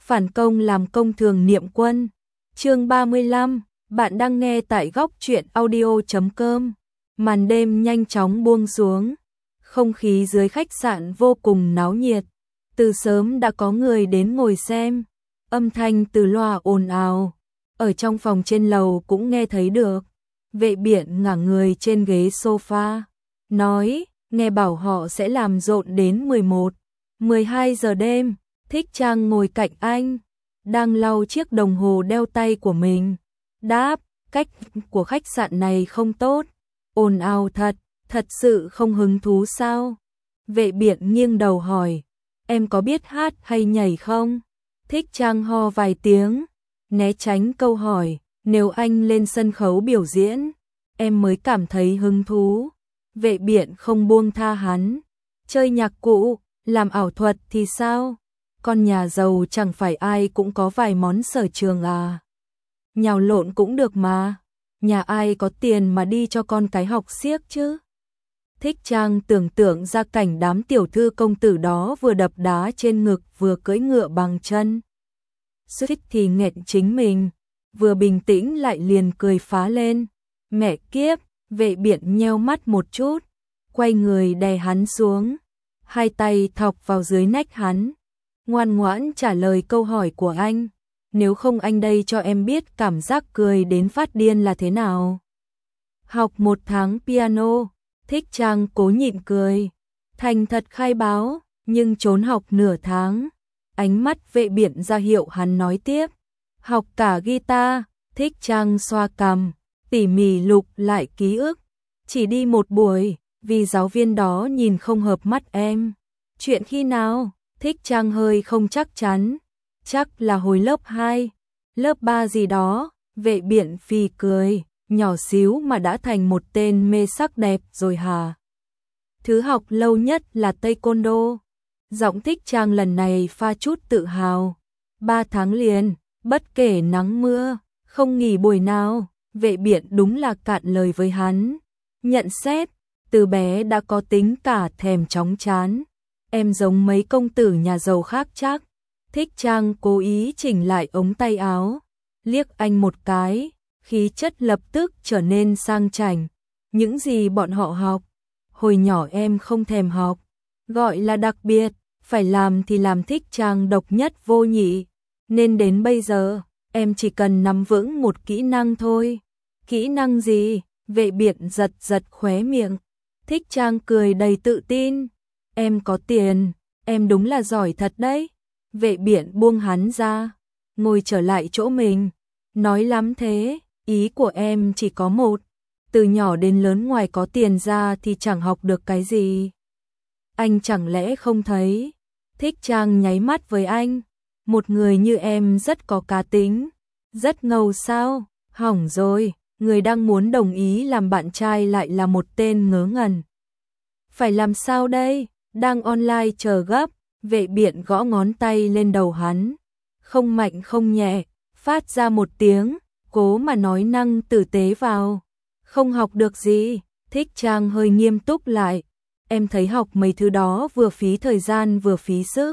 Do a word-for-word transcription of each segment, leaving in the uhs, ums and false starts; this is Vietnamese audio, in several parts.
phản công làm công thường niệm quân. Chương ba mươi lăm, bạn đang nghe tại góc truyện audio chấm com. Màn đêm nhanh chóng buông xuống, không khí dưới khách sạn vô cùng náo nhiệt. Từ sớm đã có người đến ngồi xem, âm thanh từ loa ồn ào, ở trong phòng trên lầu cũng nghe thấy được. Vệ Biện ngả người trên ghế sofa, nói, nghe bảo họ sẽ làm rộn đến mười một, mười hai giờ đêm. Thích Trang ngồi cạnh anh, đang lau chiếc đồng hồ đeo tay của mình. Đáp, cách của khách sạn này không tốt, ồn ào thật, thật sự không hứng thú sao? Vệ Biện nghiêng đầu hỏi, em có biết hát hay nhảy không? Thích Trang ho vài tiếng, né tránh câu hỏi, nếu anh lên sân khấu biểu diễn, em mới cảm thấy hứng thú. Vệ Biện không buông tha hắn, chơi nhạc cụ, làm ảo thuật thì sao? Con nhà giàu chẳng phải ai cũng có vài món sở trường à? Nhào lộn cũng được mà, nhà ai có tiền mà đi cho con cái học xiếc chứ? Thích Trang tưởng tượng ra cảnh đám tiểu thư công tử đó vừa đập đá trên ngực vừa cưỡi ngựa bằng chân. Suýt thì nghẹn chính mình, vừa bình tĩnh lại liền cười phá lên. Mẹ kiếp, Vệ Biện nheo mắt một chút, quay người đè hắn xuống, hai tay thọc vào dưới nách hắn. Ngoan ngoãn trả lời câu hỏi của anh, nếu không anh đây cho em biết cảm giác cười đến phát điên là thế nào. Học một tháng piano, Thích Trang cố nhịn cười, thành thật khai báo, nhưng trốn học nửa tháng. Ánh mắt Vệ Biện ra hiệu hắn nói tiếp, học cả guitar. Thích Trang xoa cằm, tỉ mỉ lục lại ký ức, chỉ đi một buổi, vì giáo viên đó nhìn không hợp mắt em. Chuyện khi nào? Thích Trang hơi không chắc chắn, chắc là hồi lớp hai, lớp ba gì đó. Vệ Biện phì cười, nhỏ xíu mà đã thành một tên mê sắc đẹp rồi hả? Thứ học lâu nhất là taekwondo. Giọng Thích Trang lần này pha chút tự hào. Ba tháng liền, bất kể nắng mưa, không nghỉ buổi nào. Vệ Biện đúng là cạn lời với hắn. Nhận xét, từ bé đã có tính cả thèm chóng chán. Em giống mấy công tử nhà giàu khác chắc. Thích Trang cố ý chỉnh lại ống tay áo, liếc anh một cái, khí chất lập tức trở nên sang chảnh. Những gì bọn họ học, hồi nhỏ em không thèm học, gọi là đặc biệt, phải làm thì làm. Thích Trang độc nhất vô nhị, nên đến bây giờ, em chỉ cần nắm vững một kỹ năng thôi. Kỹ năng gì? Vệ Biện giật giật khóe miệng. Thích Trang cười đầy tự tin. Em có tiền, em đúng là giỏi thật đấy. Vệ Biện buông hắn ra, ngồi trở lại chỗ mình. Nói lắm thế, ý của em chỉ có một. Từ nhỏ đến lớn ngoài có tiền ra thì chẳng học được cái gì. Anh chẳng lẽ không thấy? Thích Trang nháy mắt với anh. Một người như em rất có cá tính. Rất ngầu sao? Hỏng rồi, người đang muốn đồng ý làm bạn trai lại là một tên ngớ ngẩn. Phải làm sao đây? Đang online chờ gấp. Vệ Biện gõ ngón tay lên đầu hắn, không mạnh không nhẹ, phát ra một tiếng, cố mà nói năng tử tế vào. Không học được gì. Thích Trang hơi nghiêm túc lại. Em thấy học mấy thứ đó vừa phí thời gian vừa phí sức,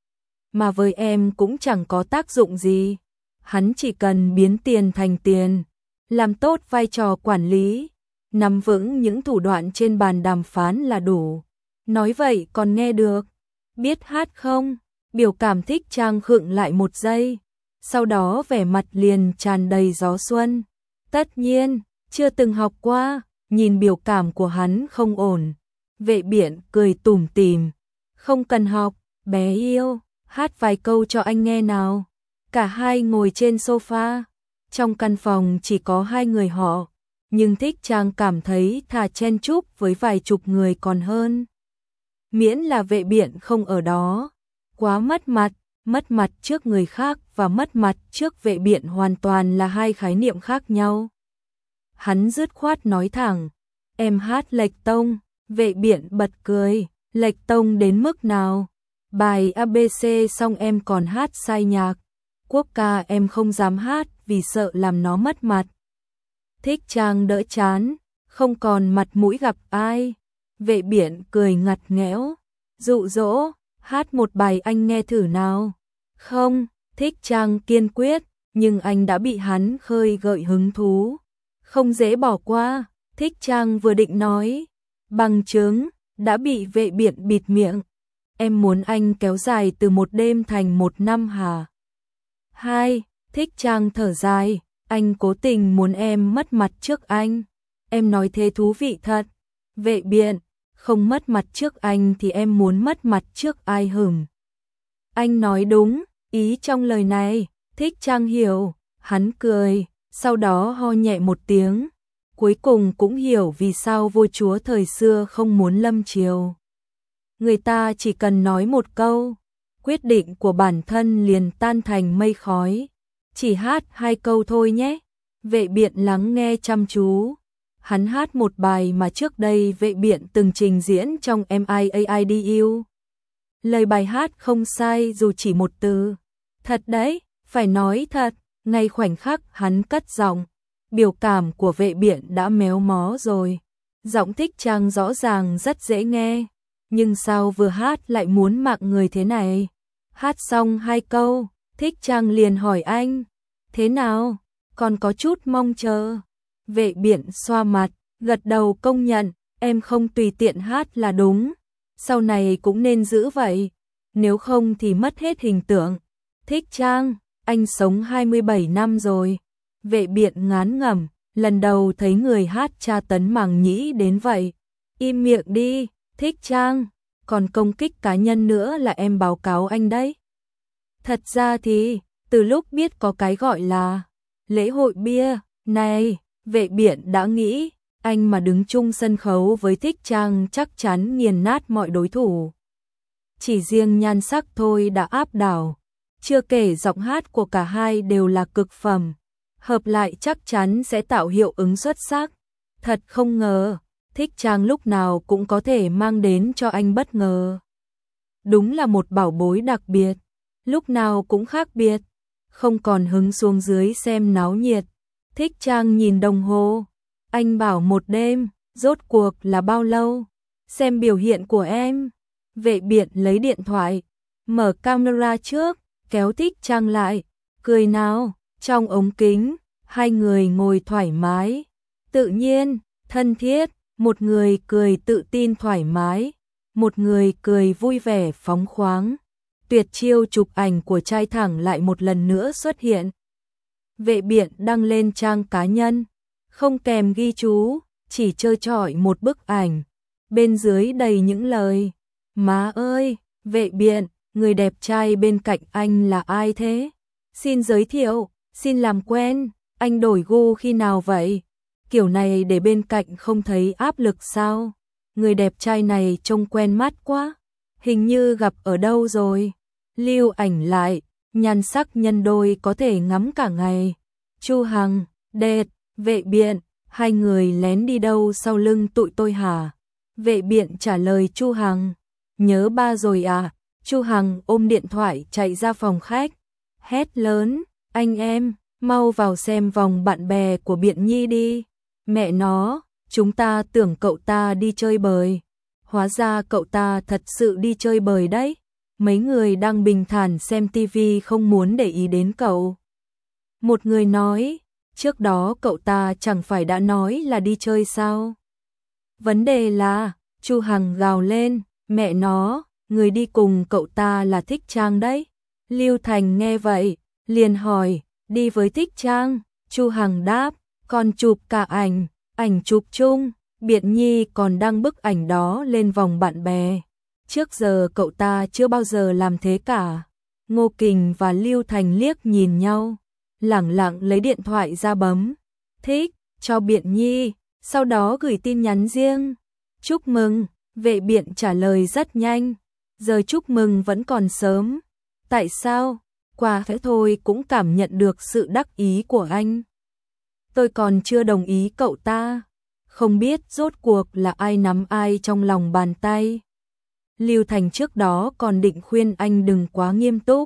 mà với em cũng chẳng có tác dụng gì. Hắn chỉ cần biến tiền thành tiền, làm tốt vai trò quản lý, nắm vững những thủ đoạn trên bàn đàm phán là đủ. Nói vậy còn nghe được. Biết hát không? Biểu cảm Thích Trang khựng lại một giây, sau đó vẻ mặt liền tràn đầy gió xuân. Tất nhiên, chưa từng học qua. Nhìn biểu cảm của hắn không ổn, Vệ Biện cười tủm tỉm. Không cần học, bé yêu, hát vài câu cho anh nghe nào. Cả hai ngồi trên sofa. Trong căn phòng chỉ có hai người họ, nhưng Thích Trang cảm thấy thà chen chúc với vài chục người còn hơn. Miễn là Vệ Biện không ở đó, quá mất mặt. Mất mặt trước người khác và mất mặt trước Vệ Biện hoàn toàn là hai khái niệm khác nhau. Hắn dứt khoát nói thẳng, em hát lệch tông. Vệ Biện bật cười, lệch tông đến mức nào? Bài a bê xê xong em còn hát sai nhạc. Quốc ca em không dám hát vì sợ làm nó mất mặt. Thích Trang đỡ chán, không còn mặt mũi gặp ai. Vệ Biện cười ngặt nghẽo, dụ dỗ, hát một bài anh nghe thử nào. Không, Thích Trang kiên quyết, nhưng anh đã bị hắn khơi gợi hứng thú. Không dễ bỏ qua, Thích Trang vừa định nói. Bằng chứng, đã bị Vệ Biện bịt miệng. Em muốn anh kéo dài từ một đêm thành một năm hả? Hai, Thích Trang thở dài, anh cố tình muốn em mất mặt trước anh. Em nói thế thú vị thật. Vệ Biện, không mất mặt trước anh thì em muốn mất mặt trước ai hửng? Anh nói đúng, ý trong lời này, Thích Trang hiểu, hắn cười, sau đó ho nhẹ một tiếng. Cuối cùng cũng hiểu vì sao vua chúa thời xưa không muốn lâm triều. Người ta chỉ cần nói một câu, quyết định của bản thân liền tan thành mây khói. Chỉ hát hai câu thôi nhé. Vệ Biện lắng nghe chăm chú. Hắn hát một bài mà trước đây Vệ Biện từng trình diễn trong em i a i đê u. Lời bài hát không sai dù chỉ một từ. Thật đấy, phải nói thật, ngay khoảnh khắc hắn cất giọng, biểu cảm của Vệ Biện đã méo mó rồi. Giọng Thích Trang rõ ràng rất dễ nghe, nhưng sao vừa hát lại muốn mạng người thế này? Hát xong hai câu, Thích Trang liền hỏi anh, thế nào, còn có chút mong chờ. Vệ Biện xoa mặt, gật đầu công nhận, em không tùy tiện hát là đúng, sau này cũng nên giữ vậy, nếu không thì mất hết hình tượng. Thích Trang, anh sống hai mươi bảy năm rồi. Vệ Biện ngán ngẩm, lần đầu thấy người hát tra tấn màng nhĩ đến vậy. Im miệng đi, Thích Trang, còn công kích cá nhân nữa là em báo cáo anh đấy. Thật ra thì, từ lúc biết có cái gọi là lễ hội bia này, Vệ Biện đã nghĩ, anh mà đứng chung sân khấu với Thích Trang chắc chắn nghiền nát mọi đối thủ. Chỉ riêng nhan sắc thôi đã áp đảo, chưa kể giọng hát của cả hai đều là cực phẩm, hợp lại chắc chắn sẽ tạo hiệu ứng xuất sắc. Thật không ngờ, Thích Trang lúc nào cũng có thể mang đến cho anh bất ngờ. Đúng là một bảo bối đặc biệt, lúc nào cũng khác biệt, không còn hứng xuống dưới xem náo nhiệt. Thích Trang nhìn đồng hồ, anh bảo một đêm, rốt cuộc là bao lâu? Xem biểu hiện của em. Vệ Biện lấy điện thoại, mở camera trước, kéo Thích Trang lại, cười nào, trong ống kính, hai người ngồi thoải mái, tự nhiên, thân thiết, một người cười tự tin thoải mái, một người cười vui vẻ phóng khoáng. Tuyệt chiêu chụp ảnh của trai thẳng lại một lần nữa xuất hiện. Vệ Biện đăng lên trang cá nhân, không kèm ghi chú, chỉ trơ trọi một bức ảnh, bên dưới đầy những lời. Má ơi, Vệ Biện, người đẹp trai bên cạnh anh là ai thế? Xin giới thiệu, xin làm quen, anh đổi gu khi nào vậy? Kiểu này để bên cạnh không thấy áp lực sao? Người đẹp trai này trông quen mắt quá, hình như gặp ở đâu rồi. Lưu ảnh lại, nhan sắc nhân đôi có thể ngắm cả ngày. Chu Hằng, đẹp, Vệ Biện, hai người lén đi đâu sau lưng tụi tôi hả? Vệ Biện trả lời Chu Hằng, nhớ ba rồi à? Chu Hằng ôm điện thoại chạy ra phòng khách, hét lớn, anh em, mau vào xem vòng bạn bè của Biện Nhi đi. Mẹ nó, chúng ta tưởng cậu ta đi chơi bời, hóa ra cậu ta thật sự đi chơi bời đấy. Mấy người đang bình thản xem tivi không muốn để ý đến cậu. Một người nói, trước đó cậu ta chẳng phải đã nói là đi chơi sao? Vấn đề là, Chu Hằng gào lên, mẹ nó, người đi cùng cậu ta là Thích Trang đấy. Lưu Thành nghe vậy, liền hỏi, đi với Thích Trang? Chu Hằng đáp, còn chụp cả ảnh, ảnh chụp chung, Biện Nhi còn đăng bức ảnh đó lên vòng bạn bè. Trước giờ cậu ta chưa bao giờ làm thế cả. Ngô Kình và Lưu Thành liếc nhìn nhau, lẳng lặng lấy điện thoại ra bấm, thích, cho Biện Nhi, sau đó gửi tin nhắn riêng. Chúc mừng, Vệ Biện trả lời rất nhanh, giờ chúc mừng vẫn còn sớm. Tại sao? Qua thế thôi cũng cảm nhận được sự đắc ý của anh. Tôi còn chưa đồng ý cậu ta, không biết rốt cuộc là ai nắm ai trong lòng bàn tay. Lưu Thành trước đó còn định khuyên anh đừng quá nghiêm túc,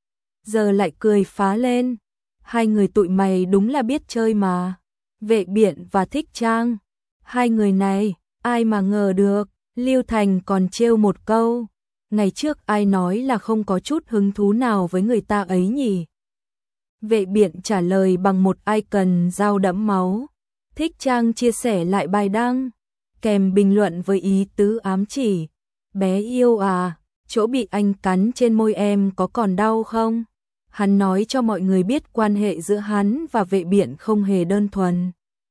giờ lại cười phá lên. Hai người tụi mày đúng là biết chơi mà. Vệ Biện và Thích Trang, hai người này, ai mà ngờ được. Lưu Thành còn trêu một câu, ngày trước ai nói là không có chút hứng thú nào với người ta ấy nhỉ? Vệ biện trả lời bằng một icon dao đẫm máu. Thích Trang chia sẻ lại bài đăng, kèm bình luận với ý tứ ám chỉ. Bé yêu à, chỗ bị anh cắn trên môi em có còn đau không? Hắn nói cho mọi người biết quan hệ giữa hắn và vệ biện không hề đơn thuần.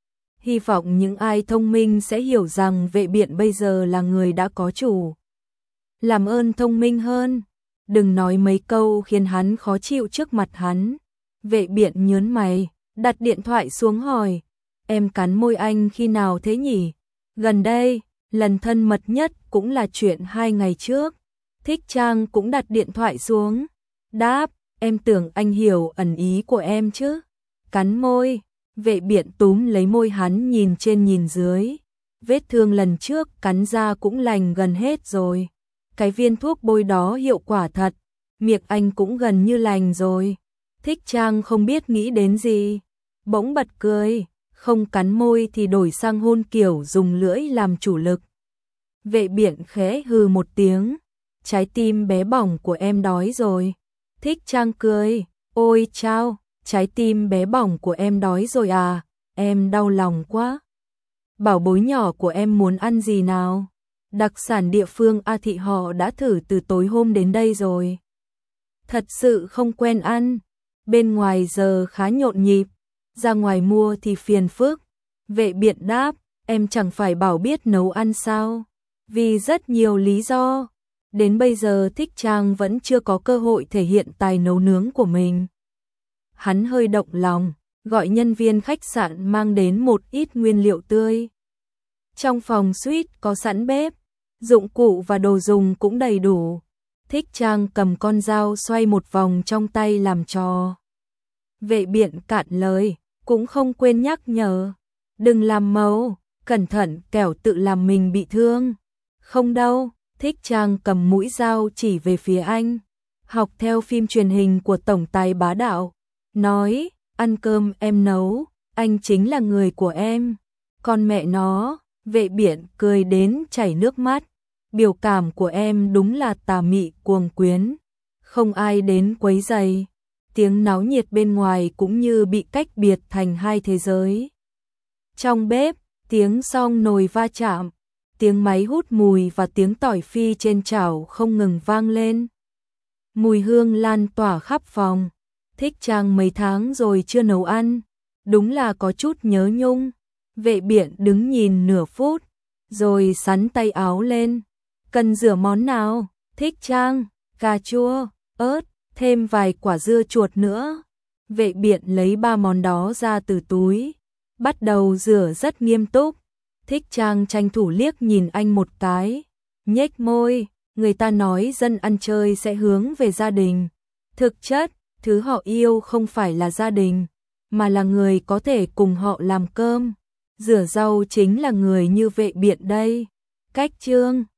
Hy vọng những ai thông minh sẽ hiểu rằng vệ biện bây giờ là người đã có chủ. Làm ơn thông minh hơn, đừng nói mấy câu khiến hắn khó chịu trước mặt hắn. Vệ biện nhớn mày, đặt điện thoại xuống hỏi, em cắn môi anh khi nào thế nhỉ? Gần đây, lần thân mật nhất cũng là chuyện hai ngày trước. Thích Trang cũng đặt điện thoại xuống, đáp, em tưởng anh hiểu ẩn ý của em chứ. Cắn môi, vệ biện túm lấy môi hắn nhìn trên nhìn dưới. Vết thương lần trước cắn ra cũng lành gần hết rồi. Cái viên thuốc bôi đó hiệu quả thật, miệng anh cũng gần như lành rồi. Thích Trang không biết nghĩ đến gì, bỗng bật cười, không cắn môi thì đổi sang hôn kiểu dùng lưỡi làm chủ lực. Vệ biện khẽ hừ một tiếng, trái tim bé bỏng của em đói rồi. Thích Trang cười, ôi chao, trái tim bé bỏng của em đói rồi à, em đau lòng quá. Bảo bối nhỏ của em muốn ăn gì nào? Đặc sản địa phương A Thị họ đã thử từ tối hôm đến đây rồi. Thật sự không quen ăn, bên ngoài giờ khá nhộn nhịp, ra ngoài mua thì phiền phức. Vệ biện đáp, em chẳng phải bảo biết nấu ăn sao? Vì rất nhiều lý do, đến bây giờ Thích Trang vẫn chưa có cơ hội thể hiện tài nấu nướng của mình. Hắn hơi động lòng, gọi nhân viên khách sạn mang đến một ít nguyên liệu tươi. Trong phòng suite có sẵn bếp, dụng cụ và đồ dùng cũng đầy đủ. Thích Trang cầm con dao xoay một vòng trong tay làm trò. Vệ biện cạn lời, cũng không quên nhắc nhở, đừng làm màu, cẩn thận kẻo tự làm mình bị thương. Không đâu, Thích Trang cầm mũi dao chỉ về phía anh, học theo phim truyền hình của tổng tài bá đạo, nói, ăn cơm em nấu, anh chính là người của em. Con mẹ nó, vệ biện cười đến chảy nước mắt, biểu cảm của em đúng là tà mị cuồng quyến, không ai đến quấy rầy. Tiếng náo nhiệt bên ngoài cũng như bị cách biệt thành hai thế giới. Trong bếp, tiếng xong nồi va chạm, tiếng máy hút mùi và tiếng tỏi phi trên chảo không ngừng vang lên. Mùi hương lan tỏa khắp phòng. Thích Trang mấy tháng rồi chưa nấu ăn, đúng là có chút nhớ nhung. Vệ biện đứng nhìn nửa phút, rồi xắn tay áo lên. Cần rửa món nào? Thích Trang, cà chua, ớt, thêm vài quả dưa chuột nữa. Vệ biện lấy ba món đó ra từ túi, bắt đầu rửa rất nghiêm túc. Thích Trang tranh thủ liếc nhìn anh một cái, nhếch môi, người ta nói dân ăn chơi sẽ hướng về gia đình. Thực chất, thứ họ yêu không phải là gia đình, mà là người có thể cùng họ làm cơm, rửa rau chính là người như vệ biện đây. Cách chương